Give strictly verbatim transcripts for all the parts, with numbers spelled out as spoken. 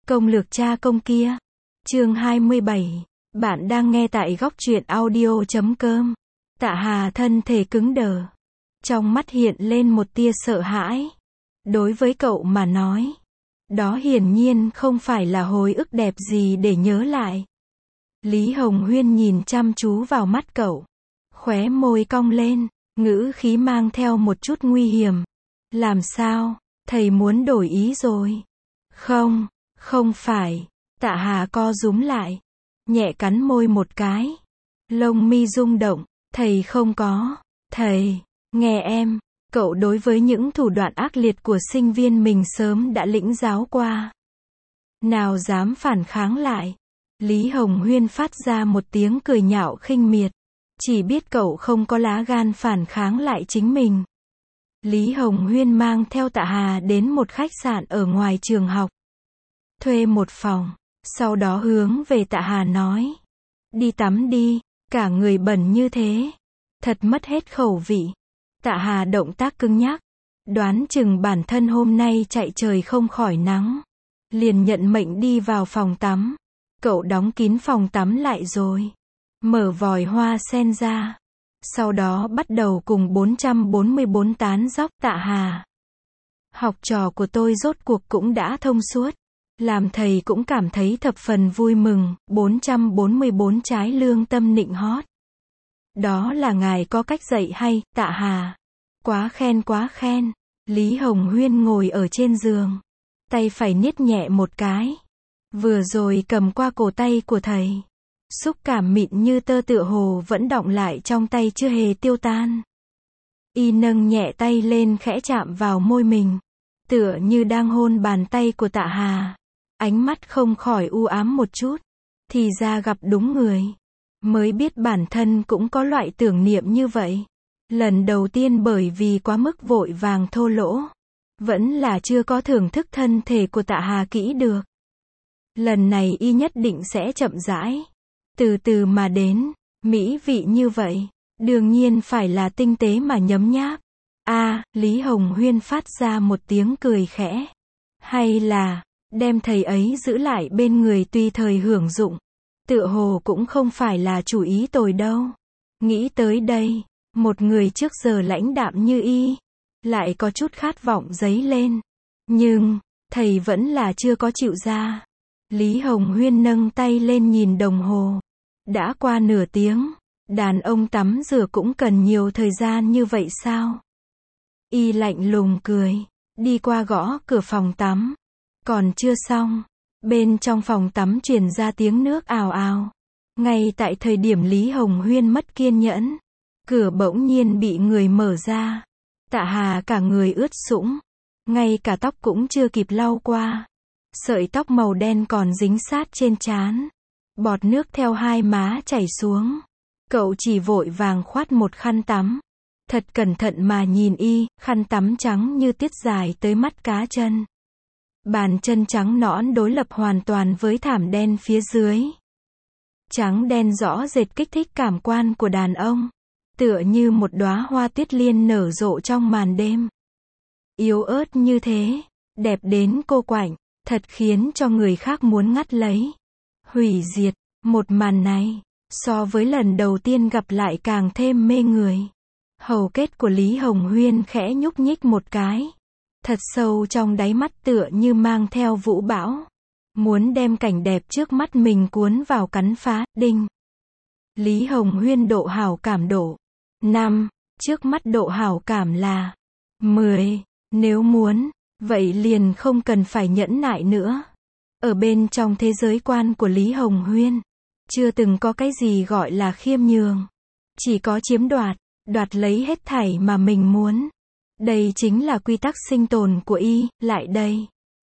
Công lược cha công kia. Chương hai mươi bảy. Bạn đang nghe tại góc truyện audio chấm com. Tạ Hà thân thể cứng đờ. Trong mắt hiện lên một tia sợ hãi. Đối với cậu mà nói, đó hiển nhiên không phải là hồi ức đẹp gì để nhớ lại. Lý Hồng Huyên nhìn chăm chú vào mắt cậu. Khóe môi cong lên, ngữ khí mang theo một chút nguy hiểm. Làm sao, thầy muốn đổi ý rồi? Không, không phải. Tạ Hà co rúm lại, nhẹ cắn môi một cái. Lông mi rung động, thầy không có. Thầy, nghe em, cậu đối với những thủ đoạn ác liệt của sinh viên mình sớm đã lĩnh giáo qua. Nào dám phản kháng lại. Lý Hồng Huyên phát ra một tiếng cười nhạo khinh miệt. Chỉ biết cậu không có lá gan phản kháng lại chính mình. Lý Hồng Huyên mang theo Tạ Hà đến một khách sạn ở ngoài trường học. Thuê một phòng, sau đó hướng về Tạ Hà nói. Đi tắm đi, cả người bẩn như thế. Thật mất hết khẩu vị. Tạ Hà động tác cứng nhắc. Đoán chừng bản thân hôm nay chạy trời không khỏi nắng. Liền nhận mệnh đi vào phòng tắm. Cậu đóng kín phòng tắm lại rồi. Mở vòi hoa sen ra. Sau đó bắt đầu cùng bốn trăm bốn mươi bốn tán dóc. Tạ Hà, học trò của tôi rốt cuộc cũng đã thông suốt. Làm thầy cũng cảm thấy thập phần vui mừng. bốn trăm bốn mươi bốn trái lương tâm nịnh hót. Đó là ngài có cách dạy hay, Tạ Hà. Quá khen quá khen. Lý Hồng Huyên ngồi ở trên giường. Tay phải niết nhẹ một cái. Vừa rồi cầm qua cổ tay của thầy. Xúc cảm mịn như tơ tựa hồ vẫn đọng lại trong tay chưa hề tiêu tan. Y nâng nhẹ tay lên khẽ chạm vào môi mình. Tựa như đang hôn bàn tay của Tạ Hà. Ánh mắt không khỏi u ám một chút. Thì ra gặp đúng người. Mới biết bản thân cũng có loại tưởng niệm như vậy. Lần đầu tiên bởi vì quá mức vội vàng thô lỗ. Vẫn là chưa có thưởng thức thân thể của Tạ Hà kỹ được. Lần này y nhất định sẽ chậm rãi. Từ từ mà đến. Mỹ vị như vậy. Đương nhiên phải là tinh tế mà nhấm nháp. A, Lý Hồng Huyên phát ra một tiếng cười khẽ. Hay là, đem thầy ấy giữ lại bên người tùy thời hưởng dụng. Tựa hồ cũng không phải là chủ ý tồi đâu. Nghĩ tới đây, một người trước giờ lãnh đạm như y, lại có chút khát vọng dấy lên. Nhưng, thầy vẫn là chưa có chịu ra. Lý Hồng Huyên nâng tay lên nhìn đồng hồ. Đã qua nửa tiếng, đàn ông tắm rửa cũng cần nhiều thời gian như vậy sao? Y lạnh lùng cười, đi qua gõ cửa phòng tắm. Còn chưa xong, bên trong phòng tắm truyền ra tiếng nước ào ào. Ngay tại thời điểm Lý Hồng Huyên mất kiên nhẫn, cửa bỗng nhiên bị người mở ra. Tạ Hà cả người ướt sũng, ngay cả tóc cũng chưa kịp lau qua. Sợi tóc màu đen còn dính sát trên trán. Bọt nước theo hai má chảy xuống. Cậu chỉ vội vàng khoát một khăn tắm. Thật cẩn thận mà nhìn y, khăn tắm trắng như tiết dài tới mắt cá chân. Bàn chân trắng nõn đối lập hoàn toàn với thảm đen phía dưới. Trắng đen rõ rệt kích thích cảm quan của đàn ông. Tựa như một đóa hoa tuyết liên nở rộ trong màn đêm. Yếu ớt như thế, đẹp đến cô quạnh, thật khiến cho người khác muốn ngắt lấy. Hủy diệt, một màn này, so với lần đầu tiên gặp lại càng thêm mê người. Hầu kết của Lý Hồng Huyên khẽ nhúc nhích một cái. Thật sâu trong đáy mắt tựa như mang theo vũ bão. Muốn đem cảnh đẹp trước mắt mình cuốn vào cắn phá, đinh. Lý Hồng Huyên độ hảo cảm độ năm, trước mắt độ hảo cảm là mười, nếu muốn, vậy liền không cần phải nhẫn nại nữa. Ở bên trong thế giới quan của Lý Hồng Huyên, chưa từng có cái gì gọi là khiêm nhường. Chỉ có chiếm đoạt, đoạt lấy hết thảy mà mình muốn. Đây chính là quy tắc sinh tồn của y, lại đây.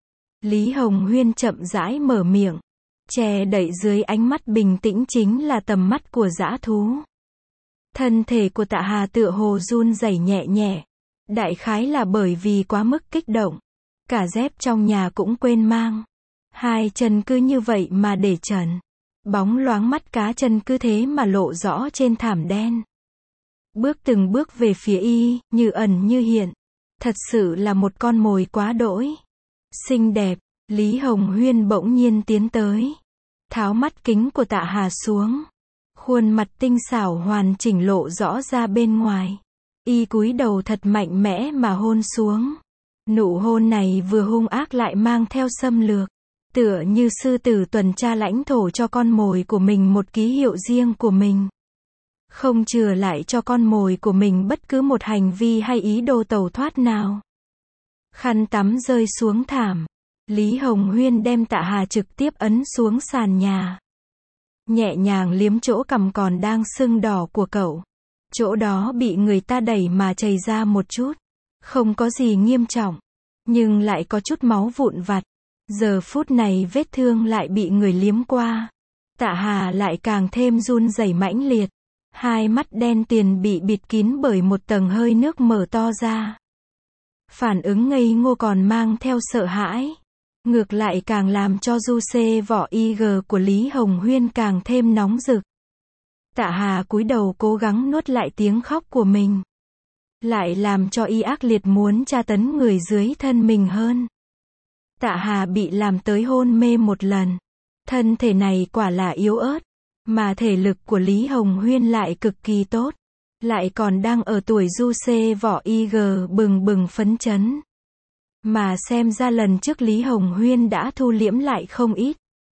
Lý Hồng Huyên chậm rãi mở miệng. Che đậy dưới ánh mắt bình tĩnh chính là tầm mắt của dã thú. Thân thể của Tạ Hà tựa hồ run rẩy nhẹ nhẹ. Đại khái là bởi vì quá mức kích động. Cả dép trong nhà cũng quên mang. Hai chân cứ như vậy mà để trần. Bóng loáng mắt cá chân cứ thế mà lộ rõ trên thảm đen. Bước từng bước về phía y, như ẩn như hiện. Thật sự là một con mồi quá đỗi. Xinh đẹp, Lý Hồng Huyên bỗng nhiên tiến tới, tháo mắt kính của Tạ Hà xuống. Khuôn mặt tinh xảo hoàn chỉnh lộ rõ ra bên ngoài. Y cúi đầu thật mạnh mẽ mà hôn xuống. Nụ hôn này vừa hung ác lại mang theo xâm lược. Tựa như sư tử tuần tra lãnh thổ cho con mồi của mình một ký hiệu riêng của mình. Không chừa lại cho con mồi của mình bất cứ một hành vi hay ý đồ tẩu thoát nào. Khăn tắm rơi xuống thảm. Lý Hồng Huyên đem Tạ Hà trực tiếp ấn xuống sàn nhà. Nhẹ nhàng liếm chỗ cằm còn đang sưng đỏ của cậu. Chỗ đó bị người ta đẩy mà chảy ra một chút. Không có gì nghiêm trọng. Nhưng lại có chút máu vụn vặt. Giờ phút này vết thương lại bị người liếm qua. Tạ Hà lại càng thêm run rẩy mãnh liệt. Hai mắt đen tuyền bị bịt kín bởi một tầng hơi nước mở to ra. Phản ứng ngây ngô còn mang theo sợ hãi. Ngược lại càng làm cho du xê vỏ i giê của Lý Hồng Huyên càng thêm nóng rực. Tạ Hà cúi đầu cố gắng nuốt lại tiếng khóc của mình. Lại làm cho y ác liệt muốn tra tấn người dưới thân mình hơn. Tạ Hà bị làm tới hôn mê một lần. Thân thể này quả là yếu ớt. Mà thể lực của Lý Hồng Huyên lại cực kỳ tốt. Lại còn đang ở tuổi du xê vỏ i giê bừng bừng phấn chấn. Mà xem ra lần trước Lý Hồng Huyên đã thu liễm lại không ít.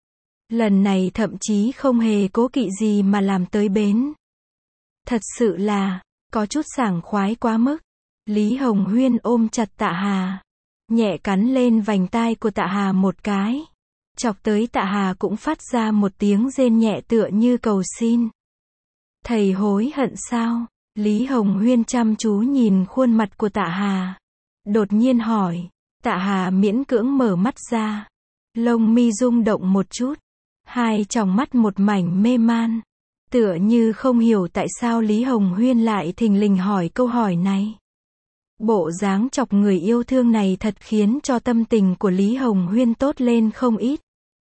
Lần này thậm chí không hề cố kỵ gì mà làm tới bến. Thật sự là, có chút sảng khoái quá mức. Lý Hồng Huyên ôm chặt Tạ Hà. Nhẹ cắn lên vành tai của Tạ Hà một cái. Chọc tới Tạ Hà cũng phát ra một tiếng rên nhẹ tựa như cầu xin. Thầy hối hận sao? Lý Hồng Huyên chăm chú nhìn khuôn mặt của Tạ Hà. Đột nhiên hỏi. Tạ Hà miễn cưỡng mở mắt ra. Lông mi rung động một chút. Hai tròng mắt một mảnh mê man. Tựa như không hiểu tại sao Lý Hồng Huyên lại thình lình hỏi câu hỏi này. Bộ dáng chọc người yêu thương này thật khiến cho tâm tình của Lý Hồng Huyên tốt lên không ít.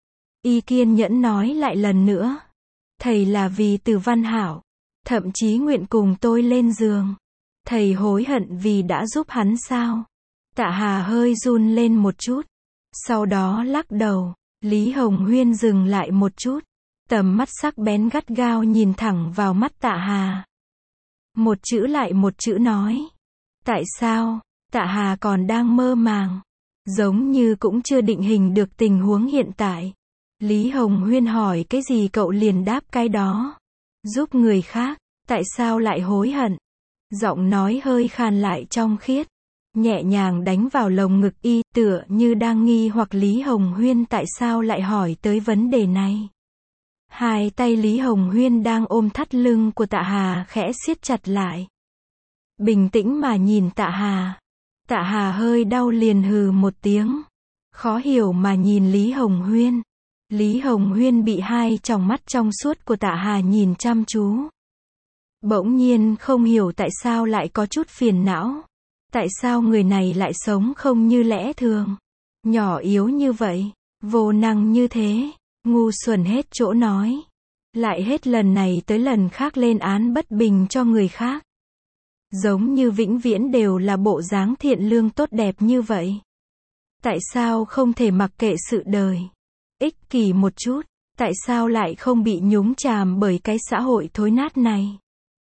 Y kiên nhẫn nói lại lần nữa. Thầy là vì Từ Văn Hảo. Thậm chí nguyện cùng tôi lên giường. Thầy hối hận vì đã giúp hắn sao? Tạ Hà hơi run lên một chút. Sau đó lắc đầu. Lý Hồng Huyên dừng lại một chút. Tầm mắt sắc bén gắt gao nhìn thẳng vào mắt Tạ Hà. Một chữ lại một chữ nói. Tại sao? Tạ Hà còn đang mơ màng. Giống như cũng chưa định hình được tình huống hiện tại. Lý Hồng Huyên hỏi cái gì cậu liền đáp cái đó. Giúp người khác, tại sao lại hối hận? Giọng nói hơi khàn lại trong khiết. Nhẹ nhàng đánh vào lồng ngực y, tựa như đang nghi hoặc Lý Hồng Huyên tại sao lại hỏi tới vấn đề này. Hai tay Lý Hồng Huyên đang ôm thắt lưng của Tạ Hà khẽ siết chặt lại. Bình tĩnh mà nhìn Tạ Hà. Tạ Hà hơi đau liền hừ một tiếng. Khó hiểu mà nhìn Lý Hồng Huyên. Lý Hồng Huyên bị hai tròng mắt trong suốt của Tạ Hà nhìn chăm chú. Bỗng nhiên không hiểu tại sao lại có chút phiền não. Tại sao người này lại sống không như lẽ thường. Nhỏ yếu như vậy. Vô năng như thế. Ngu xuẩn hết chỗ nói. Lại hết lần này tới lần khác lên án bất bình cho người khác. Giống như vĩnh viễn đều là bộ dáng thiện lương tốt đẹp như vậy. Tại sao không thể mặc kệ sự đời? Ích kỷ một chút. Tại sao lại không bị nhúng chàm bởi cái xã hội thối nát này?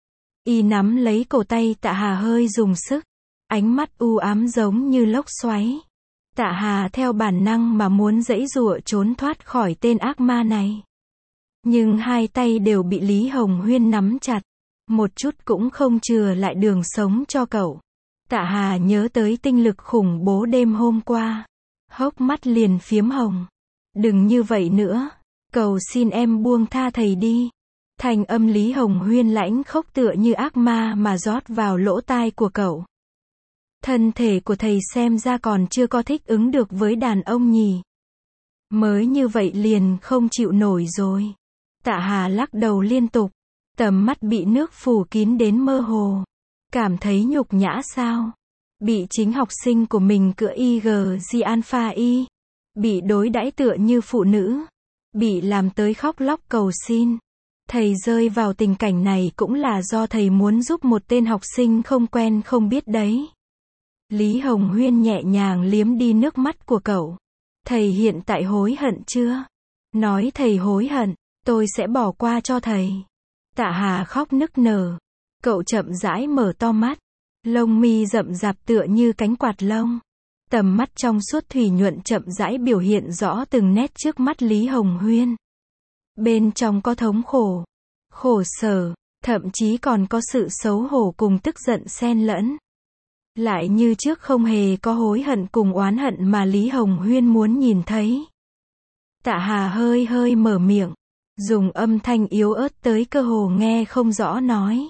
Y nắm lấy cổ tay Tạ Hà hơi dùng sức. Ánh mắt u ám giống như lốc xoáy. Tạ Hà theo bản năng mà muốn giãy giụa trốn thoát khỏi tên ác ma này. Nhưng hai tay đều bị Lý Hồng Huyên nắm chặt. Một chút cũng không chừa lại đường sống cho cậu. Tạ Hà nhớ tới tinh lực khủng bố đêm hôm qua. Hốc mắt liền phiếm hồng. Đừng như vậy nữa. Cầu xin em buông tha thầy đi. Thành âm Lý Hồng Huyên lãnh khốc tựa như ác ma mà rót vào lỗ tai của cậu. Thân thể của thầy xem ra còn chưa có thích ứng được với đàn ông nhỉ. Mới như vậy liền không chịu nổi rồi. Tạ Hà lắc đầu liên tục. Tầm mắt bị nước phủ kín đến mơ hồ. Cảm thấy nhục nhã sao? Bị chính học sinh của mình cựa i giê alpha y. Bị đối đãi tựa như phụ nữ. Bị làm tới khóc lóc cầu xin. Thầy rơi vào tình cảnh này cũng là do thầy muốn giúp một tên học sinh không quen không biết đấy. Lý Hồng Huyên nhẹ nhàng liếm đi nước mắt của cậu. Thầy hiện tại hối hận chưa? Nói thầy hối hận, tôi sẽ bỏ qua cho thầy. Tạ Hà khóc nức nở. Cậu chậm rãi mở to mắt. Lông mi rậm rạp tựa như cánh quạt lông. Tầm mắt trong suốt thủy nhuận chậm rãi biểu hiện rõ từng nét trước mắt Lý Hồng Huyên. Bên trong có thống khổ, khổ sở, thậm chí còn có sự xấu hổ cùng tức giận xen lẫn. Lại như trước không hề có hối hận cùng oán hận mà Lý Hồng Huyên muốn nhìn thấy. Tạ Hà hơi hơi mở miệng, dùng âm thanh yếu ớt tới cơ hồ nghe không rõ nói.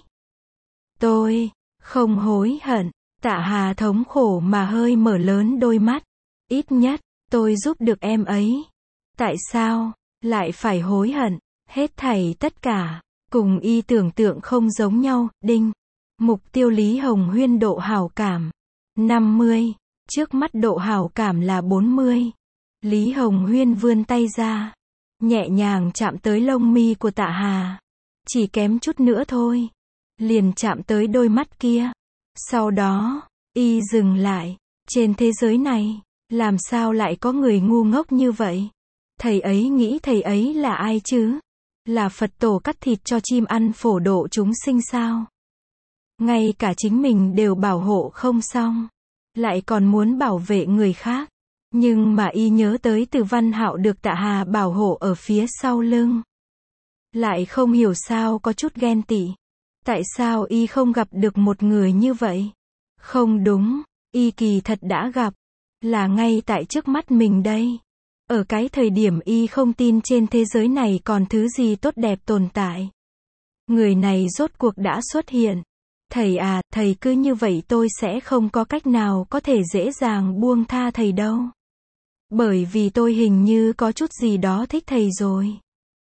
Tôi không hối hận. Tạ Hà thống khổ mà hơi mở lớn đôi mắt. Ít nhất, tôi giúp được em ấy. Tại sao lại phải hối hận? Hết thảy tất cả cùng y tưởng tượng không giống nhau. Đinh. Mục tiêu Lý Hồng Huyên độ hảo cảm năm mươi, trước mắt độ hảo cảm là bốn mươi. Lý Hồng Huyên vươn tay ra, nhẹ nhàng chạm tới lông mi của Tạ Hà. Chỉ kém chút nữa thôi, liền chạm tới đôi mắt kia. Sau đó, y dừng lại. Trên thế giới này, làm sao lại có người ngu ngốc như vậy? Thầy ấy nghĩ thầy ấy là ai chứ? Là Phật tổ cắt thịt cho chim ăn phổ độ chúng sinh sao? Ngay cả chính mình đều bảo hộ không xong, lại còn muốn bảo vệ người khác. Nhưng mà y nhớ tới Từ Văn Hạo được Tạ Hà bảo hộ ở phía sau lưng. Lại không hiểu sao có chút ghen tị. Tại sao y không gặp được một người như vậy? Không đúng, y kỳ thật đã gặp. Là ngay tại trước mắt mình đây. Ở cái thời điểm y không tin trên thế giới này còn thứ gì tốt đẹp tồn tại. Người này rốt cuộc đã xuất hiện. Thầy à, thầy cứ như vậy tôi sẽ không có cách nào có thể dễ dàng buông tha thầy đâu. Bởi vì tôi hình như có chút gì đó thích thầy rồi.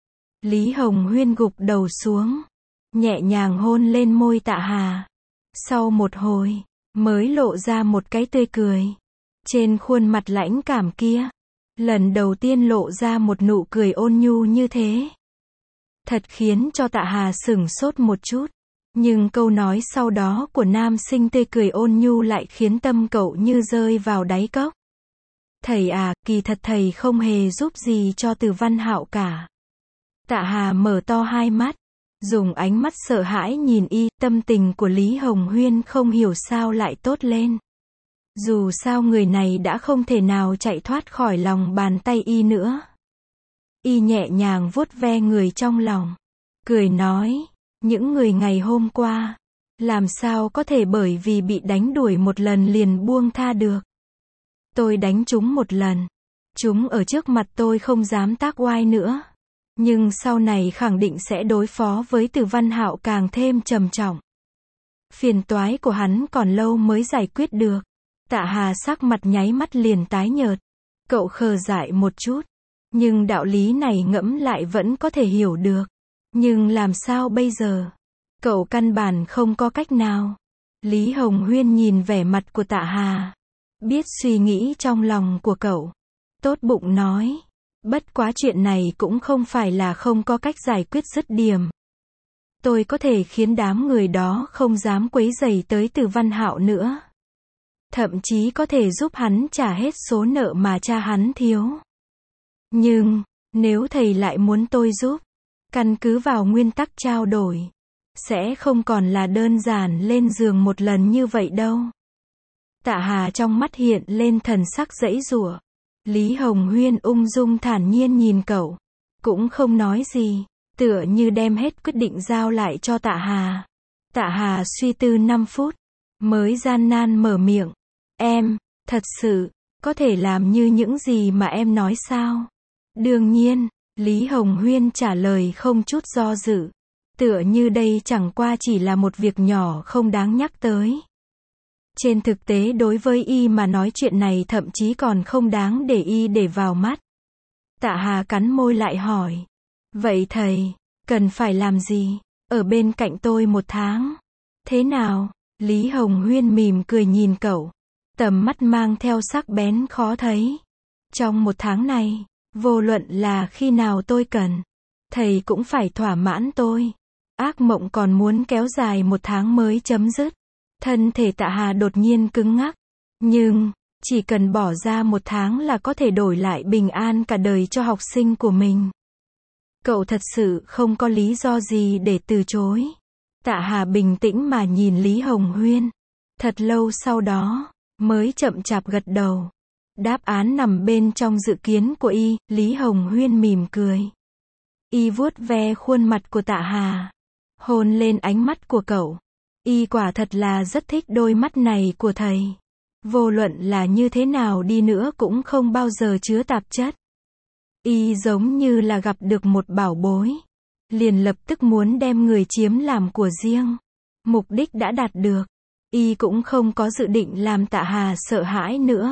Lý Hồng Huyên gục đầu xuống, nhẹ nhàng hôn lên môi Tạ Hà. Sau một hồi, mới lộ ra một cái tươi cười. Trên khuôn mặt lãnh cảm kia, lần đầu tiên lộ ra một nụ cười ôn nhu như thế. Thật khiến cho Tạ Hà sửng sốt một chút. Nhưng câu nói sau đó của nam sinh tươi cười ôn nhu lại khiến tâm cậu như rơi vào đáy cốc. Thầy à, kỳ thật thầy không hề giúp gì cho Từ Văn Hạo cả. Tạ Hà mở to hai mắt, dùng ánh mắt sợ hãi nhìn y. Tâm tình của Lý Hồng Huyên không hiểu sao lại tốt lên. Dù sao người này đã không thể nào chạy thoát khỏi lòng bàn tay y nữa. Y nhẹ nhàng vuốt ve người trong lòng, cười nói, những người ngày hôm qua, làm sao có thể bởi vì bị đánh đuổi một lần liền buông tha được. Tôi đánh chúng một lần, chúng ở trước mặt tôi không dám tác oai nữa. Nhưng sau này khẳng định sẽ đối phó với Từ Văn Hạo càng thêm trầm trọng. Phiền toái của hắn còn lâu mới giải quyết được. Tạ Hà sắc mặt nháy mắt liền tái nhợt. Cậu khờ dại một chút. Nhưng đạo lý này ngẫm lại vẫn có thể hiểu được. Nhưng làm sao bây giờ? Cậu căn bản không có cách nào. Lý Hồng Huyên nhìn vẻ mặt của Tạ Hà, biết suy nghĩ trong lòng của cậu. Tốt bụng nói, bất quá chuyện này cũng không phải là không có cách giải quyết dứt điểm. Tôi có thể khiến đám người đó không dám quấy rầy tới Từ Văn Hạo nữa. Thậm chí có thể giúp hắn trả hết số nợ mà cha hắn thiếu. Nhưng, nếu thầy lại muốn tôi giúp, căn cứ vào nguyên tắc trao đổi, sẽ không còn là đơn giản lên giường một lần như vậy đâu. Tạ Hà trong mắt hiện lên thần sắc giãy giụa. Lý Hồng Huyên ung dung thản nhiên nhìn cậu, cũng không nói gì, tựa như đem hết quyết định giao lại cho Tạ Hà. Tạ Hà suy tư năm phút, mới gian nan mở miệng. Em, thật sự, có thể làm như những gì mà em nói sao? Đương nhiên, Lý Hồng Huyên trả lời không chút do dự. Tựa như đây chẳng qua chỉ là một việc nhỏ không đáng nhắc tới. Trên thực tế đối với y mà nói chuyện này thậm chí còn không đáng để y để vào mắt. Tạ Hà cắn môi lại hỏi. Vậy thầy, cần phải làm gì? Ở bên cạnh tôi một tháng. Thế nào? Lý Hồng Huyên mỉm cười nhìn cậu. Tầm mắt mang theo sắc bén khó thấy. Trong một tháng này, vô luận là khi nào tôi cần, thầy cũng phải thỏa mãn tôi. Ác mộng còn muốn kéo dài một tháng mới chấm dứt. Thân thể Tạ Hà đột nhiên cứng ngắc. Nhưng, Chỉ cần bỏ ra một tháng là có thể đổi lại bình an cả đời cho học sinh của mình. Cậu thật sự không có lý do gì để từ chối. Tạ Hà bình tĩnh mà nhìn Lý Hồng Huyên. Thật lâu sau đó, mới chậm chạp gật đầu. Đáp án nằm bên trong dự kiến của y, Lý Hồng Huyên mỉm cười. Y vuốt ve khuôn mặt của Tạ Hà. Hôn lên ánh mắt của cậu. Y quả thật là rất thích đôi mắt này của thầy. Vô luận là như thế nào đi nữa cũng không bao giờ chứa tạp chất. Y giống như là gặp được một bảo bối. Liền lập tức muốn đem người chiếm làm của riêng. Mục đích đã đạt được. Y cũng không có dự định làm Tạ Hà sợ hãi nữa.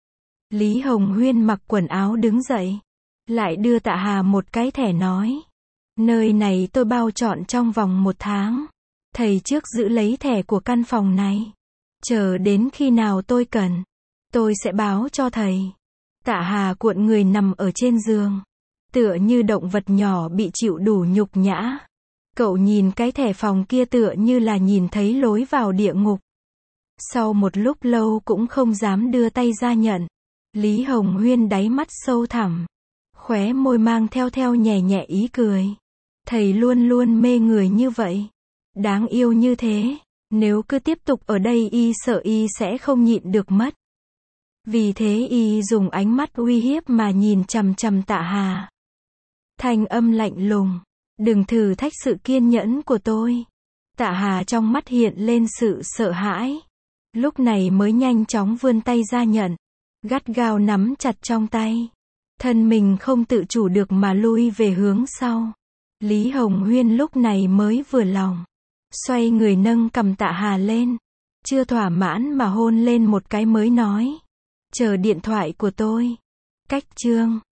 Lý Hồng Huyên mặc quần áo đứng dậy. Lại đưa Tạ Hà một cái thẻ nói. Nơi này tôi bao trọn trong vòng một tháng. Thầy trước giữ lấy thẻ của căn phòng này. Chờ đến khi nào tôi cần, tôi sẽ báo cho thầy. Tạ Hà cuộn người nằm ở trên giường. Tựa như động vật nhỏ bị chịu đủ nhục nhã. Cậu nhìn cái thẻ phòng kia tựa như là nhìn thấy lối vào địa ngục. Sau một lúc lâu cũng không dám đưa tay ra nhận. Lý Hồng Huyên đáy mắt sâu thẳm. Khóe môi mang theo theo nhẹ nhẹ ý cười. Thầy luôn luôn mê người như vậy. Đáng yêu như thế. Nếu cứ tiếp tục ở đây y sợ y sẽ không nhịn được mất. Vì thế y dùng ánh mắt uy hiếp mà nhìn chằm chằm Tạ Hà. Thanh âm lạnh lùng. Đừng thử thách sự kiên nhẫn của tôi. Tạ Hà trong mắt hiện lên sự sợ hãi. Lúc này mới nhanh chóng vươn tay ra nhận. Gắt gao nắm chặt trong tay. Thân mình không tự chủ được mà lui về hướng sau. Lý Hồng Huyên lúc này mới vừa lòng. Xoay người nâng cầm Tạ Hà lên. Chưa thỏa mãn mà hôn lên một cái mới nói. Chờ điện thoại của tôi. Cách chương